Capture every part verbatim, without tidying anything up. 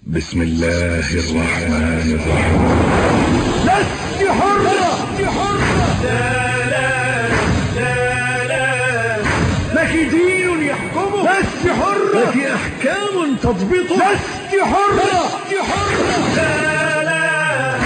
بسم الله الرحمن الرحيم. لست حرة. لا لا لا لا لك دين يحكمه. لست حرة. لك أحكام تضبطه. لست حرة. لا لا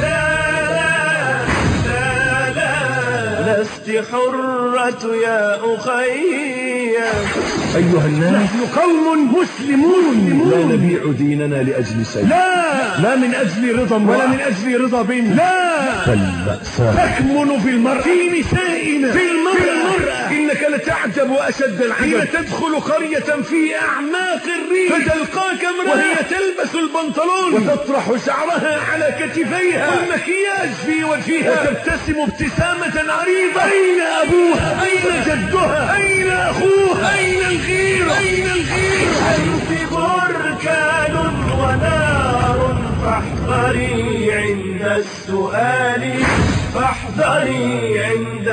لا لا لا لست حرة يا أخي. أيها الناس، نحن قوم مسلمون، لا نبيع ديننا لأجل شيء، لا لا من أجل رضا ولا من أجل رضا بنا، لا فالمأساة تكمن في المرأة، في نسائنا، في المرأة. إنك لتعجب أشد العجب حين تدخل قرية في أعماق الريف فتلقاك امرأة وهي تلبس البنطلون وتطرح شعرها على كتفيها والمكياج في وجهها وتبتسم ابتسامة عريضة. أين أبوها؟ أين جدها؟ أين أخوها؟ أين الغيرة؟ أين الغيرة؟ أنت بركان ونار، فاحذري عند السؤال، فاحذري عند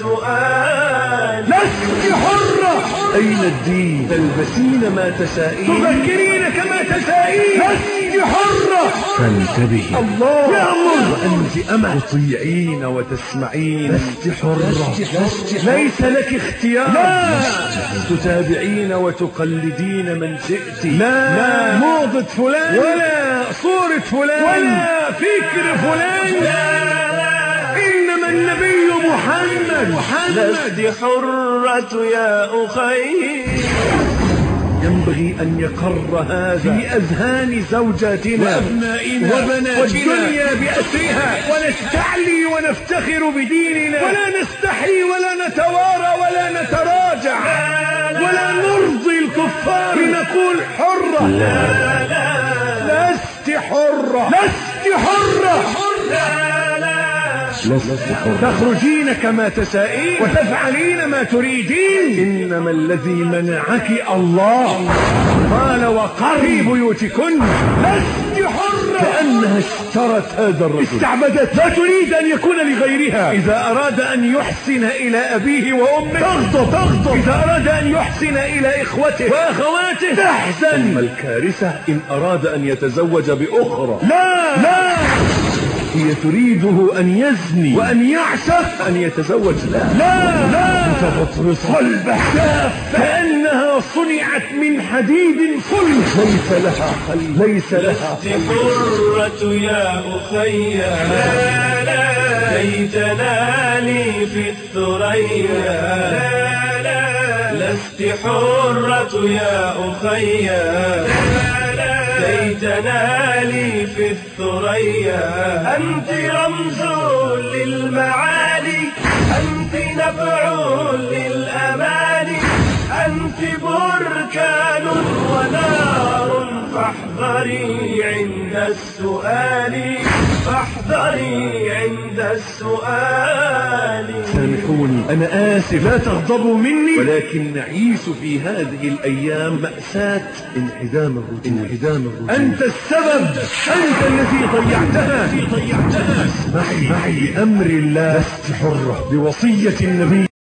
السؤال. لست حرة. أين الدين؟ تلبسين ما تشائين، تفكرين كما تشائين. لست حرة. فانتبهي، الله يأمر وأنت أمة تطيعين وتسمعين. لست حرة. ليس لك اختيار، لا تتابعين وتقلدين من شئت، لا, لا. موضة فلان ولا صورة فلان ولا فكر فلان، لا لا. إنما النبي محمد. محمد. لست حرة يا أخي. ينبغي أن يقر هذا في أذهان زوجاتنا وأبنائنا وبناتنا والدنيا بأسرها، ونستعلي ونفتخر بديننا، ولا نستحي ولا نتوارى ولا نتراجع، لا لا. ولا نرضي الكفار نقول حرة. لا لا. لست حرة. لست حرة. لا لا. لست حرة. تخرجين كما تشائين وتفعلين ما تريدين، إنما الذي منعك الله. قال وقر في بيوتكن. لست حرة. كأنها اشترت هذا الرجل، استعبدت، لا تريد أن يكون لغيرها. إذا أراد أن يحسن إلى أبيه وأمه تغضب تغضب، إذا أراد أن يحسن إلى إخوته وأخواته تحزن. ثم الكارثة إن أراد أن يتزوج بأخرى، لا لا. هي تريده أن يزني وأن يعشق، أن يتزوج لا لا لا. فتطرس قلبه كأنها صنعت من حديد صلب، ليس لها قلب، ليس لها لست حرة يا أخي. لا لا. كي تنالي في الثريا. لا لا. لست حرة يا أخي. لا لا. كي تنالي في الثريا. أنت رمز للمعالي، أنت نبع للأماني، أنت بركان ونار، فاحذري عند السؤال، فاحذري عند السؤال. سامحوني أنا آسف، لا تغضبوا مني، ولكن نعيش في هذه الأيام مأساة انعدام الرجول. انعدام الرجول. أنت السبب، أنت الذي ضيعتها. اسمعي معي بأمر الله. لست حرة بوصية النبي.